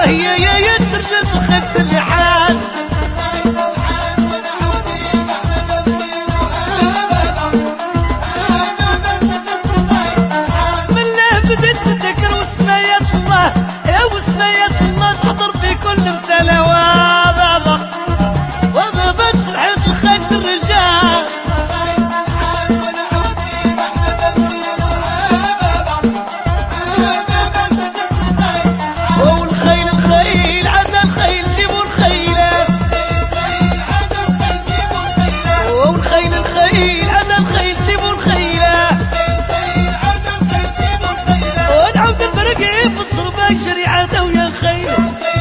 هي تسرجت الخبز اللي حاس بسم الله بديت بالذكر وسميت الله يا وسميت الله تحضر في كل مسألة وبابا تسلحت الخبز الرجال الخيل عدا الخيل سيبوا الخيلة ونعود البرقيب الصرباك شريعة ويا الخيل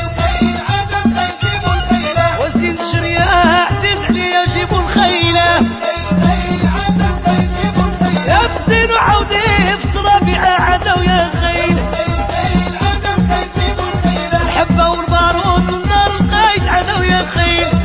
وزين الشريعة عزيز عليا جيبوا الخيلة يا بزين وعودي بترابيعة عدا ويا الخيل الحبة والبارود والنار القايد عدا ويا الخيل